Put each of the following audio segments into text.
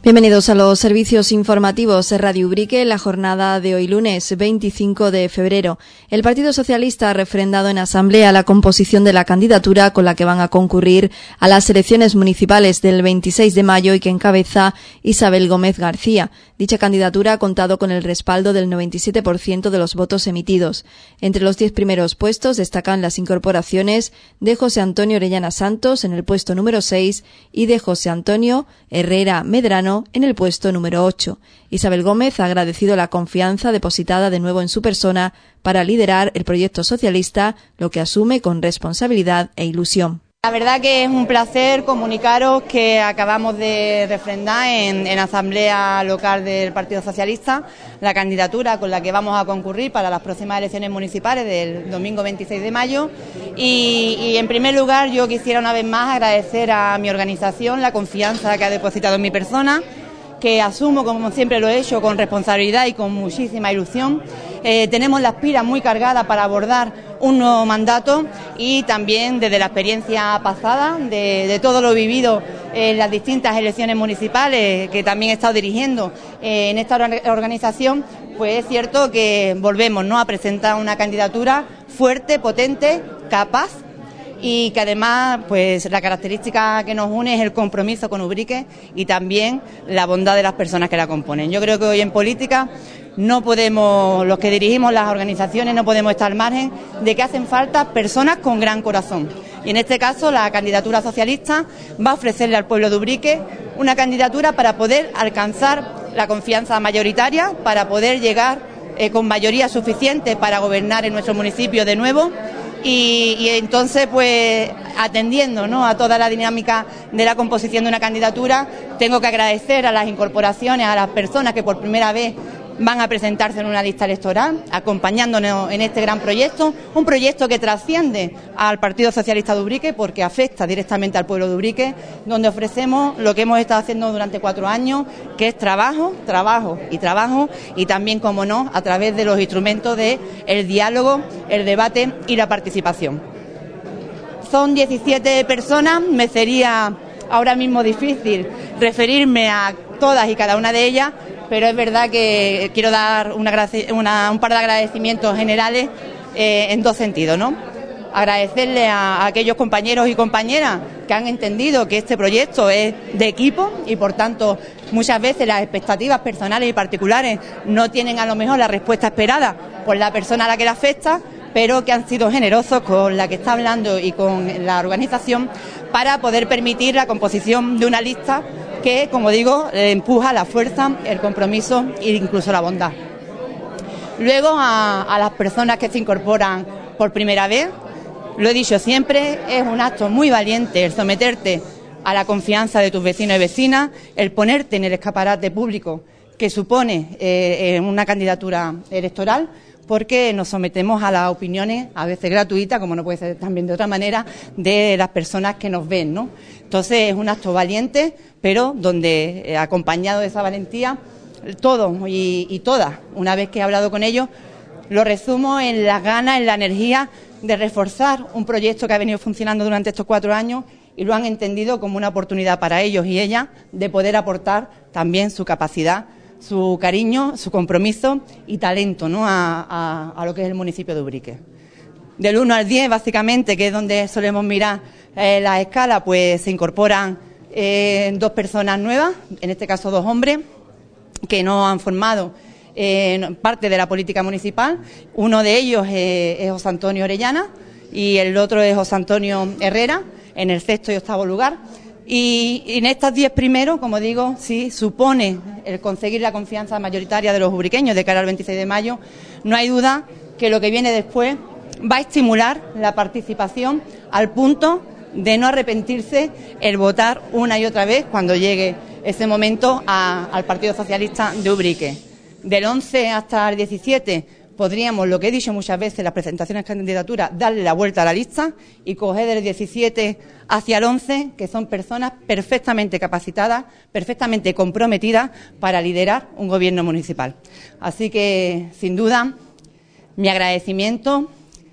Bienvenidos a los servicios informativos de Radio Ubrique en la jornada de hoy lunes 25 de febrero. El Partido Socialista ha refrendado en asamblea la composición de la candidatura con la que van a concurrir a las elecciones municipales del 26 de mayo y que encabeza Isabel Gómez García. Dicha candidatura ha contado con el respaldo del 97% de los votos emitidos. Entre los 10 primeros puestos destacan las incorporaciones de José Antonio Orellana Santos en el puesto número 6 y de José Antonio Herrera Medrano en el puesto número 8. Isabel Gómez ha agradecido la confianza depositada de nuevo en su persona para liderar el proyecto socialista, lo que asume con responsabilidad e ilusión. La verdad que es un placer comunicaros que acabamos de refrendar en asamblea local del Partido Socialista la candidatura con la que vamos a concurrir para las próximas elecciones municipales del domingo 26 de mayo y en primer lugar yo quisiera una vez más agradecer a mi organización la confianza que ha depositado en mi persona, que asumo, como siempre lo he hecho, con responsabilidad y con muchísima ilusión. Tenemos las pilas muy cargadas para abordar un nuevo mandato y también desde la experiencia pasada, de todo lo vivido en las distintas elecciones municipales que también he estado dirigiendo en esta organización, pues es cierto que volvemos, ¿no?, a presentar una candidatura fuerte, potente, capaz, y que además pues la característica que nos une es el compromiso con Ubrique y también la bondad de las personas que la componen. Yo creo que hoy en política no podemos, los que dirigimos las organizaciones, no podemos estar al margen de que hacen falta personas con gran corazón. Y en este caso la candidatura socialista va a ofrecerle al pueblo de Ubrique una candidatura para poder alcanzar la confianza mayoritaria, para poder llegar con mayoría suficiente para gobernar en nuestro municipio de nuevo. Y entonces, pues, atendiendo, ¿no?, a toda la dinámica de la composición de una candidatura, tengo que agradecer a las incorporaciones, a las personas que por primera vez van a presentarse en una lista electoral, acompañándonos en este gran proyecto, un proyecto que trasciende al Partido Socialista de Ubrique porque afecta directamente al pueblo de Ubrique, donde ofrecemos lo que hemos estado haciendo durante 4 años, que es trabajo, trabajo y trabajo, y también, como no, a través de los instrumentos de el diálogo, el debate y la participación. Son 17 personas, me sería ahora mismo difícil referirme a todas y cada una de ellas, pero es verdad que quiero dar un par de agradecimientos generales en dos sentidos, ¿no? Agradecerle a aquellos compañeros y compañeras que han entendido que este proyecto es de equipo y, por tanto, muchas veces las expectativas personales y particulares no tienen a lo mejor la respuesta esperada por la persona a la que le afecta, pero que han sido generosos con la que está hablando y con la organización para poder permitir la composición de una lista que, como digo, empuja la fuerza, el compromiso e incluso la bondad. Luego, a las personas que se incorporan por primera vez, lo he dicho siempre, es un acto muy valiente el someterte a la confianza de tus vecinos y vecinas, el ponerte en el escaparate público que supone una candidatura electoral, porque nos sometemos a las opiniones, a veces gratuitas, como no puede ser también de otra manera, de las personas que nos ven, ¿no? Entonces es un acto valiente, pero donde, acompañado de esa valentía, todos y todas, una vez que he hablado con ellos, lo resumo en las ganas, en la energía de reforzar un proyecto que ha venido funcionando durante estos 4 años y lo han entendido como una oportunidad para ellos y ellas de poder aportar también su capacidad, su cariño, su compromiso y talento, ¿no?, a lo que es el municipio de Ubrique. Del 1 al 10, básicamente, que es donde solemos mirar la escala, pues se incorporan 2 personas nuevas, en este caso 2 hombres, que no han formado parte de la política municipal. Uno de ellos es José Antonio Orellana y el otro es José Antonio Herrera, en el 6º y 8º lugar. Y en estos 10 primeros, como digo, sí supone el conseguir la confianza mayoritaria de los ubriqueños de cara al 26 de mayo. No hay duda que lo que viene después va a estimular la participación al punto de no arrepentirse el votar una y otra vez cuando llegue ese momento al Partido Socialista de Ubrique. Del 11 hasta el 17 podríamos, lo que he dicho muchas veces en las presentaciones de candidaturas, darle la vuelta a la lista y coger del 17 hacia el 11, que son personas perfectamente capacitadas, perfectamente comprometidas para liderar un gobierno municipal. Así que, sin duda, mi agradecimiento,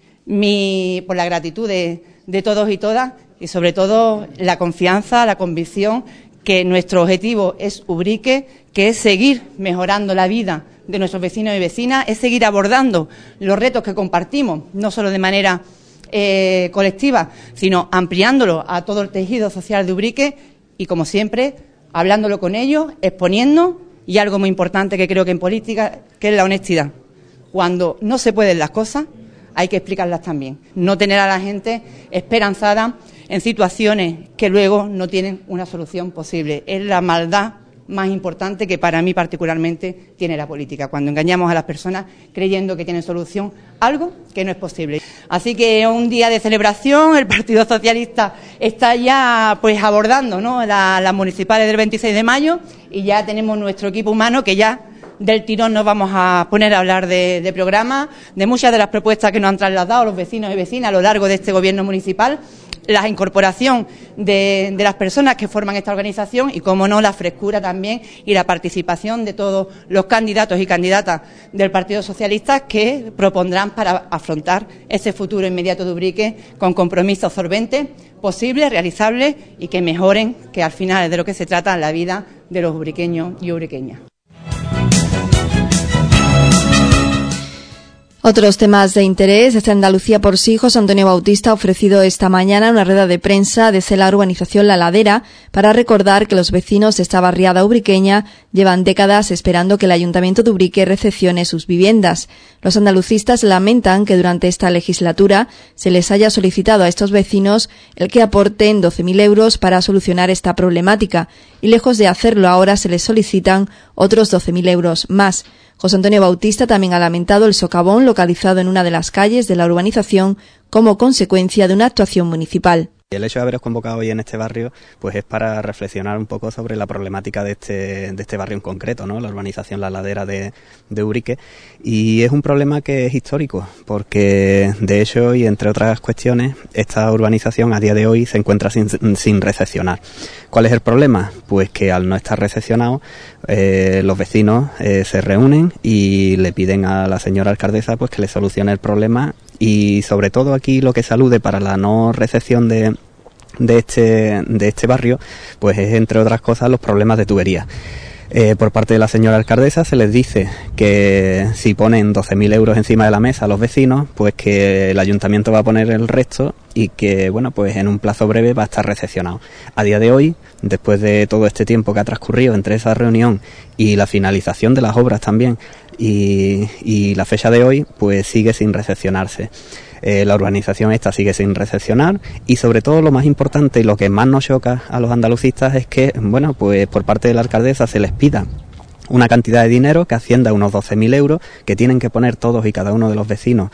por la gratitud de todos y todas y, sobre todo, la confianza, la convicción que nuestro objetivo es Ubrique, que es seguir mejorando la vida de nuestros vecinos y vecinas, es seguir abordando los retos que compartimos, no solo de manera colectiva, sino ampliándolo a todo el tejido social de Ubrique y, como siempre, hablándolo con ellos, exponiendo, y algo muy importante que creo que en política, que es la honestidad. Cuando no se pueden las cosas, hay que explicarlas también. No tener a la gente esperanzada en situaciones que luego no tienen una solución posible. Es la maldad más importante que para mí particularmente tiene la política, cuando engañamos a las personas creyendo que tienen solución algo que no es posible. Así que un día de celebración, el Partido Socialista está ya pues abordando, ¿no?, las municipales del 26 de mayo y ya tenemos nuestro equipo humano que ya del tirón nos vamos a poner a hablar de programas, de muchas de las propuestas que nos han trasladado los vecinos y vecinas a lo largo de este gobierno municipal, la incorporación de las personas que forman esta organización y, como no, la frescura también y la participación de todos los candidatos y candidatas del Partido Socialista que propondrán para afrontar ese futuro inmediato de Ubrique con compromisos solventes, posibles, realizables y que mejoren, que al final es de lo que se trata, la vida de los ubriqueños y ubriqueñas. Otros temas de interés. Desde Andalucía por sí, José Antonio Bautista ha ofrecido esta mañana una rueda de prensa desde la urbanización La Ladera para recordar que los vecinos de esta barriada ubriqueña llevan décadas esperando que el Ayuntamiento de Ubrique recepcione sus viviendas. Los andalucistas lamentan que durante esta legislatura se les haya solicitado a estos vecinos el que aporten 12.000 euros para solucionar esta problemática y, lejos de hacerlo ahora, se les solicitan otros 12.000 euros más. José Antonio Bautista también ha lamentado el socavón localizado en una de las calles de la urbanización como consecuencia de una actuación municipal. El hecho de haberos convocado hoy en este barrio pues es para reflexionar un poco sobre la problemática de este barrio en concreto, ¿no?, la urbanización La Ladera de Ubrique, y es un problema que es histórico porque de hecho, y entre otras cuestiones, esta urbanización a día de hoy se encuentra sin recepcionar. ¿Cuál es el problema? Pues que al no estar recepcionado los vecinos se reúnen y le piden a la señora alcaldesa pues que le solucione el problema, y sobre todo aquí lo que se alude para la no recepción de este barrio pues es, entre otras cosas, los problemas de tubería. Por parte de la señora alcaldesa se les dice que si ponen 12.000 euros encima de la mesa a los vecinos, pues que el ayuntamiento va a poner el resto y que, bueno, pues en un plazo breve va a estar recepcionado. A día de hoy, después de todo este tiempo que ha transcurrido entre esa reunión y la finalización de las obras también y la fecha de hoy, pues sigue sin recepcionarse. La urbanización esta sigue sin recepcionar y, sobre todo, lo más importante y lo que más nos choca a los andalucistas es que, bueno, pues por parte de la alcaldesa se les pida una cantidad de dinero que ascienda a unos 12.000 euros, que tienen que poner todos y cada uno de los vecinos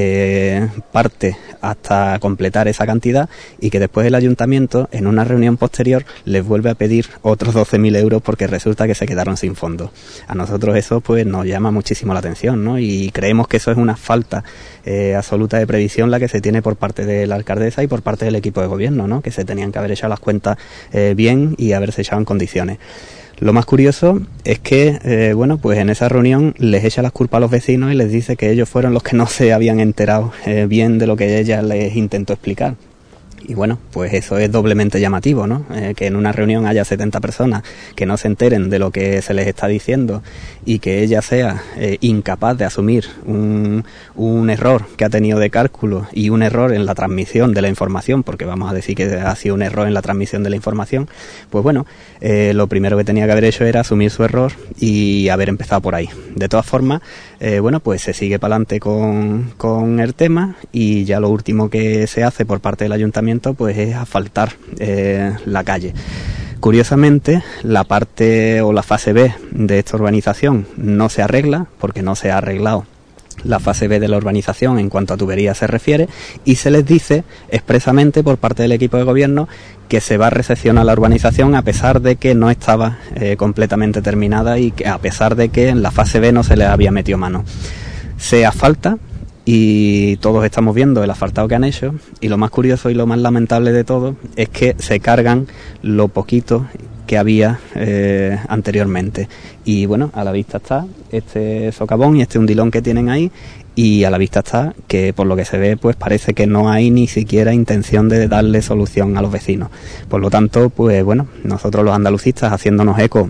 parte hasta completar esa cantidad, y que después el ayuntamiento, en una reunión posterior, les vuelve a pedir otros 12.000 euros porque resulta que se quedaron sin fondos. A nosotros eso pues nos llama muchísimo la atención, ¿no?, y creemos que eso es una falta absoluta de previsión la que se tiene por parte de la alcaldesa y por parte del equipo de gobierno, ¿no?, que se tenían que haber echado las cuentas bien y haberse echado en condiciones. Lo más curioso es que, bueno, pues en esa reunión les echa las culpas a los vecinos y les dice que ellos fueron los que no se habían enterado bien de lo que ella les intentó explicar. Y bueno, pues eso es doblemente llamativo, ¿no? Que en una reunión haya 70 personas que no se enteren de lo que se les está diciendo y que ella sea incapaz de asumir un error que ha tenido de cálculo y un error en la transmisión de la información, porque vamos a decir que ha sido un error en la transmisión de la información. Pues bueno, lo primero que tenía que haber hecho era asumir su error y haber empezado por ahí. De todas formas, bueno, pues se sigue para adelante con el tema, y ya lo último que se hace por parte del ayuntamiento pues es asfaltar la calle. Curiosamente, la parte o la fase B de esta urbanización no se arregla, porque no se ha arreglado la fase B de la urbanización en cuanto a tuberías se refiere, y se les dice expresamente por parte del equipo de gobierno que se va a recepcionar la urbanización a pesar de que no estaba completamente terminada y que a pesar de que en la fase B no se le había metido mano. Se asfalta y todos estamos viendo el asfaltado que han hecho, y lo más curioso y lo más lamentable de todo es que se cargan lo poquito que había anteriormente. Y bueno, a la vista está este socavón y este hundilón que tienen ahí, y a la vista está que, por lo que se ve, pues parece que no hay ni siquiera intención de darle solución a los vecinos. Por lo tanto, pues bueno, nosotros los andalucistas, haciéndonos eco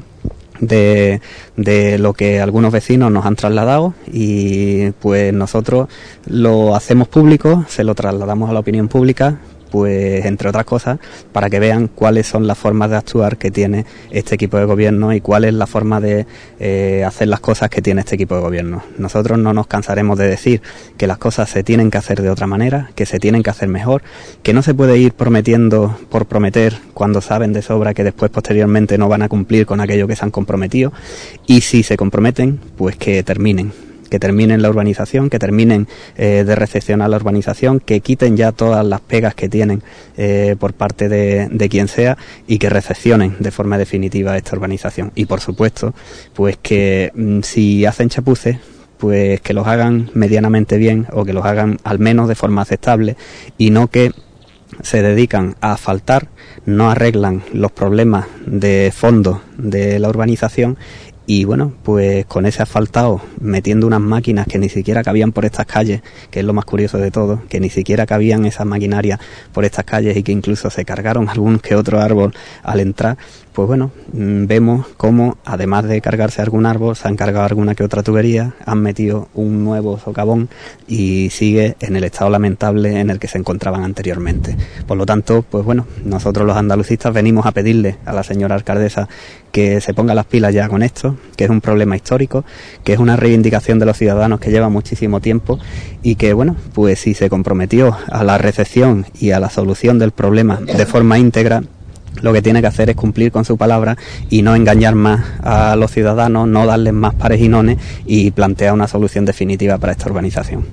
de lo que algunos vecinos nos han trasladado, y pues nosotros lo hacemos público, se lo trasladamos a la opinión pública, pues entre otras cosas, para que vean cuáles son las formas de actuar que tiene este equipo de gobierno y cuál es la forma de hacer las cosas que tiene este equipo de gobierno. Nosotros no nos cansaremos de decir que las cosas se tienen que hacer de otra manera, que se tienen que hacer mejor, que no se puede ir prometiendo por prometer cuando saben de sobra que después posteriormente no van a cumplir con aquello que se han comprometido, y si se comprometen, pues que terminen la urbanización, que terminen de recepcionar la urbanización, que quiten ya todas las pegas que tienen por parte de quien sea, y que recepcionen de forma definitiva esta urbanización. Y por supuesto, pues que si hacen chapuces, pues que los hagan medianamente bien, o que los hagan al menos de forma aceptable, y no que se dedican a asfaltar, no arreglan los problemas de fondo de la urbanización. Y bueno, pues con ese asfaltado, metiendo unas máquinas que ni siquiera cabían por estas calles, que es lo más curioso de todo, que ni siquiera cabían esas maquinarias por estas calles, y que incluso se cargaron algún que otro árbol al entrar, pues bueno, vemos cómo, además de cargarse algún árbol, se han cargado alguna que otra tubería, han metido un nuevo socavón y sigue en el estado lamentable en el que se encontraban anteriormente. Por lo tanto, pues bueno, nosotros los andalucistas venimos a pedirle a la señora alcaldesa que se ponga las pilas ya con esto, que es un problema histórico, que es una reivindicación de los ciudadanos que lleva muchísimo tiempo, y que bueno, pues si se comprometió a la recepción y a la solución del problema de forma íntegra, lo que tiene que hacer es cumplir con su palabra y no engañar más a los ciudadanos, no darles más pares y nones, y plantear una solución definitiva para esta urbanización.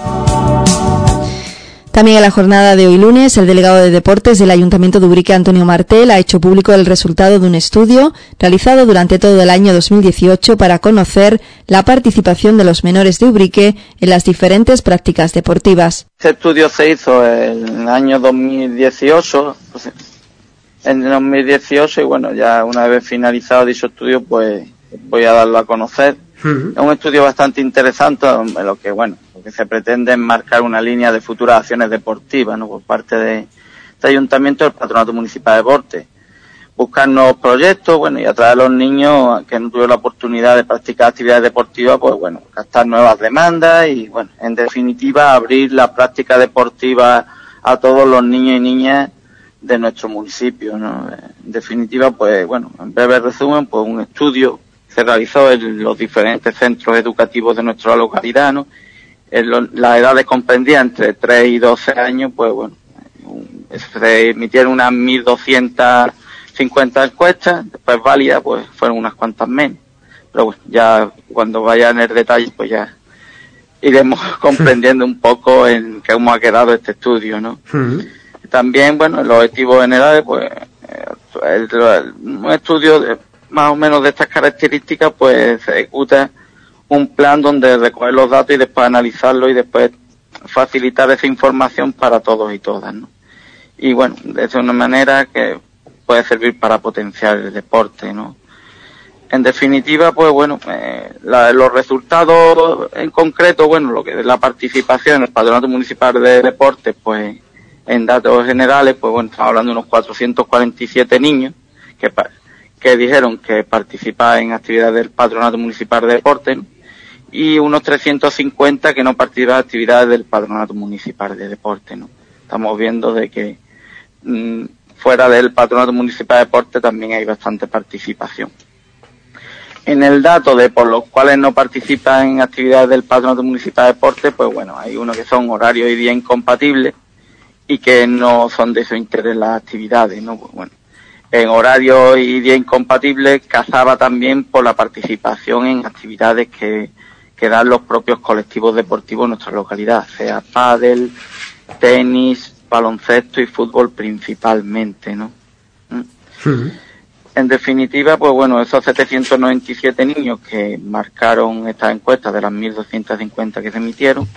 También en la jornada de hoy lunes, el delegado de Deportes del Ayuntamiento de Ubrique, Antonio Martel, ha hecho público el resultado de un estudio realizado durante todo el año 2018 para conocer la participación de los menores de Ubrique en las diferentes prácticas deportivas. Este estudio se hizo en el año 2018, y bueno, ya una vez finalizado dicho estudio, pues voy a darlo a conocer. Es un estudio bastante interesante, en lo que se pretende es marcar una línea de futuras acciones deportivas, ¿no?, por parte de este ayuntamiento y del Patronato Municipal de Deportes. Buscar nuevos proyectos, y atraer a los niños que no tuvieron la oportunidad de practicar actividades deportivas, captar nuevas demandas y, en definitiva, abrir la práctica deportiva a todos los niños y niñas de nuestro municipio, ¿no? En definitiva, en breve resumen, un estudio se realizó en los diferentes centros educativos de nuestra localidad, ¿no? Las edades comprendían entre 3 y 12 años, se emitieron unas 1.250 encuestas, después válidas, fueron unas cuantas menos. Pero ya cuando vaya en el detalle, ya iremos comprendiendo un poco en cómo ha quedado este estudio, ¿no? También, los objetivos generales, un estudio más o menos de estas características, se ejecuta un plan donde recoger los datos y después analizarlos y después facilitar esa información para todos y todas, ¿no? Y de una manera que puede servir para potenciar el deporte, ¿no? En definitiva, los resultados en concreto, lo que es la participación en el Patronato Municipal de Deportes, en datos generales, estamos hablando de unos 447 niños que dijeron que participaban en actividades del Patronato Municipal de Deportes, ¿no?, y unos 350 que no participaban en actividades del Patronato Municipal de Deportes, ¿no? Estamos viendo de que fuera del Patronato Municipal de Deportes también hay bastante participación. En el dato de por los cuales no participan en actividades del Patronato Municipal de Deportes, hay unos que son horarios y días incompatibles y que no son de su interés las actividades, ¿no? En horarios y días incompatibles casaba también por la participación en actividades que dan los propios colectivos deportivos en nuestra localidad, sea pádel, tenis, baloncesto y fútbol principalmente, ¿no? En definitiva, esos 797 niños que marcaron esta encuesta de las 1.250 que se emitieron,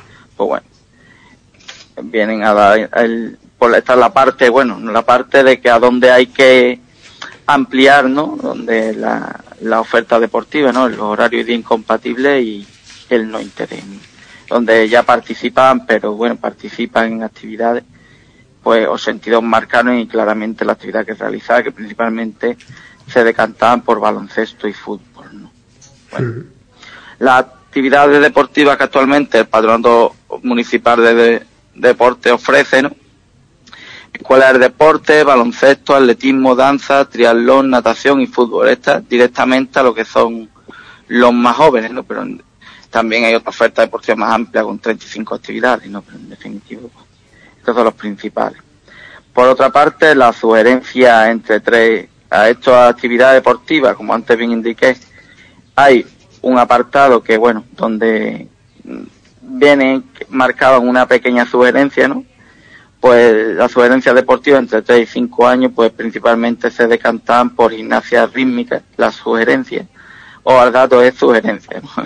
vienen a dar esta es la parte, la parte de que a dónde hay que ampliar, ¿no?, donde la oferta deportiva, ¿no?, los horarios de incompatibles y el no interés. donde ya participaban, pero bueno, participan en actividades, pues os sentidos marcaron y claramente la actividad que realizaba, que principalmente se decantaban por baloncesto y fútbol, ¿no? Bueno, las actividades deportivas que actualmente el Patronato Municipal de Deporte ofrece, ¿no? Escuelas de deporte, baloncesto, atletismo, danza, triatlón, natación y fútbol. Estas directamente a lo que son los más jóvenes, ¿no? Pero también hay otra oferta deportiva más amplia con 35 actividades, ¿no? Pero en definitiva, pues, estos son los principales. Por otra parte, la sugerencia entre tres a estas actividades deportivas, como antes bien indiqué, hay un apartado que, bueno, donde viene marcada una pequeña sugerencia, ¿no? Pues las sugerencias deportivas entre 3 y 5 años, pues principalmente se decantan por gimnasia rítmica, las sugerencias, o al dato es sugerencia, ¿no?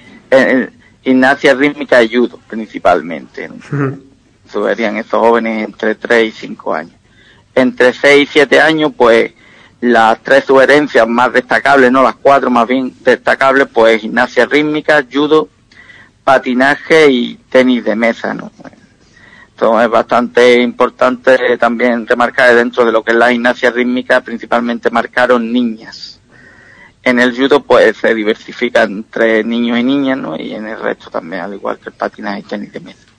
Gimnasia rítmica y judo, principalmente, ¿no? Sugerían estos jóvenes entre 3 y 5 años. Entre 6 y 7 años, pues las 3 sugerencias más destacables, no las 4 más bien destacables, pues gimnasia rítmica, judo, patinaje y tenis de mesa, ¿no? Esto es bastante importante también remarcar dentro de lo que es la gimnasia rítmica, principalmente marcaron niñas. En el judo pues se diversifica entre niños y niñas, ¿no? Y en el resto también, al igual que el patinaje y tenis de mesa.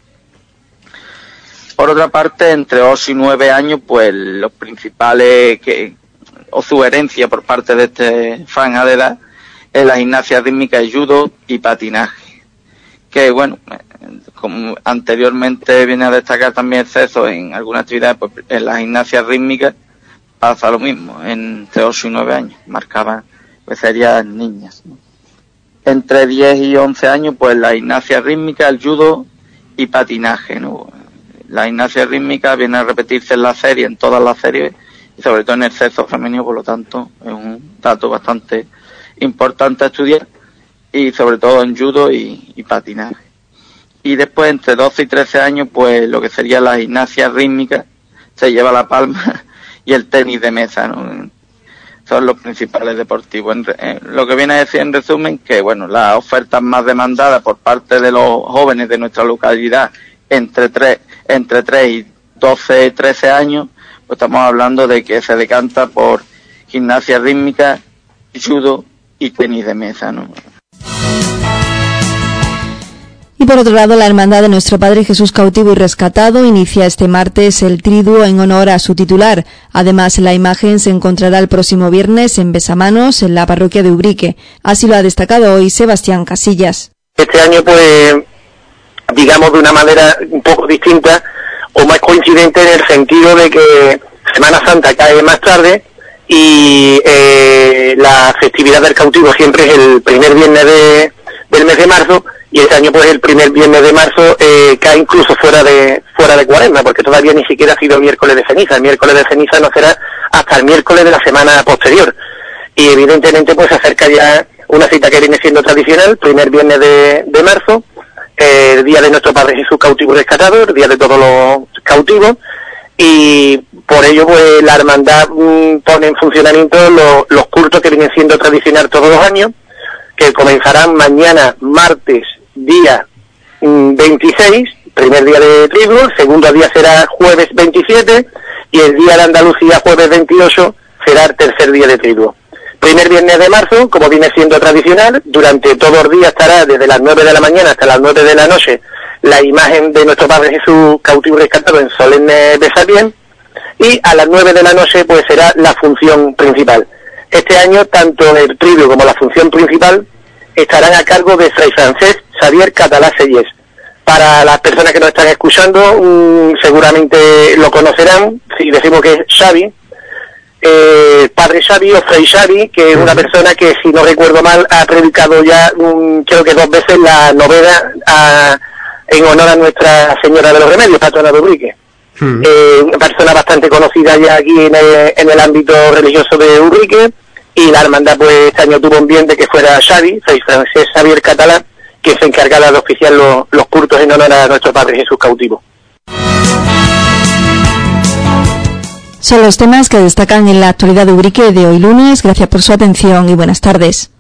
Por otra parte, entre 8 y 9 años, pues los principales o sugerencias por parte de este franja de edad es la gimnasia rítmica, judo y patinaje. Que bueno, como anteriormente viene a destacar también el sexo en algunas actividades, pues en la gimnasia rítmica pasa lo mismo, entre 8 y 9 años, marcaban, pues serían niñas, ¿no? Entre 10 y 11 años, pues la gimnasia rítmica, el judo y patinaje, ¿no? La gimnasia rítmica viene a repetirse en la serie, en todas las series, y sobre todo en el sexo femenino, por lo tanto, es un dato bastante importante a estudiar, y sobre todo en judo y patinaje. Y después, entre 12 y 13 años, pues lo que sería la gimnasia rítmica se lleva la palma, y el tenis de mesa, ¿no? Son los principales deportivos. Lo que viene a decir en resumen, que bueno, las ofertas más demandadas por parte de los jóvenes de nuestra localidad, entre 3 y 12, 13 años, pues estamos hablando de que se decanta por gimnasia rítmica, judo y tenis de mesa, ¿no? Y por otro lado, la Hermandad de Nuestro Padre Jesús Cautivo y Rescatado inicia este martes el triduo en honor a su titular. Además, la imagen se encontrará el próximo viernes en Besamanos, en la parroquia de Ubrique. Así lo ha destacado hoy Sebastián Casillas. Este año, pues, digamos de una manera un poco distinta o más coincidente en el sentido de que Semana Santa cae más tarde y la festividad del cautivo siempre es el primer viernes del mes de marzo, y este año pues el primer viernes de marzo cae incluso fuera de Cuaresma, porque todavía ni siquiera ha sido miércoles de ceniza. El miércoles de ceniza no será hasta el miércoles de la semana posterior, y evidentemente pues se acerca ya una cita que viene siendo tradicional, primer viernes de marzo, el día de Nuestro Padre Jesús Cautivo y Rescatado, el día de todos los cautivos, y por ello pues la hermandad pone en funcionamiento los cultos que vienen siendo tradicionales todos los años, que comenzarán mañana martes día 26, primer día de triduo, el segundo día será jueves 27 y el día de Andalucía jueves 28 será el tercer día de triduo. Primer viernes de marzo, como viene siendo tradicional, durante todos los días estará desde las 9 de la mañana hasta las 9 de la noche la imagen de Nuestro Padre Jesús Cautivo y Rescatado en solemne besapié, y a las 9 de la noche pues será la función principal. Este año tanto el triduo como la función principal estarán a cargo de Fray Francesc Xavier Catalá Sellés. Para las personas que nos están escuchando, seguramente lo conocerán, si decimos que es Xavi, Padre Xavi o Fray Xavi, que es una persona que, si no recuerdo mal, ha predicado ya, creo que 2 veces la novena en honor a Nuestra Señora de los Remedios, patrona de Ubrique. Una persona bastante conocida ya aquí en el ámbito religioso de Ubrique, y la hermandad pues este año tuvo un bien de que fuera Xavi, Fray Francesc Xavier Catalá, que se encargara de oficiar los cultos en honor a Nuestro Padre Jesús Cautivo. Son los temas que destacan en la actualidad de Ubrique de hoy lunes. Gracias por su atención y buenas tardes.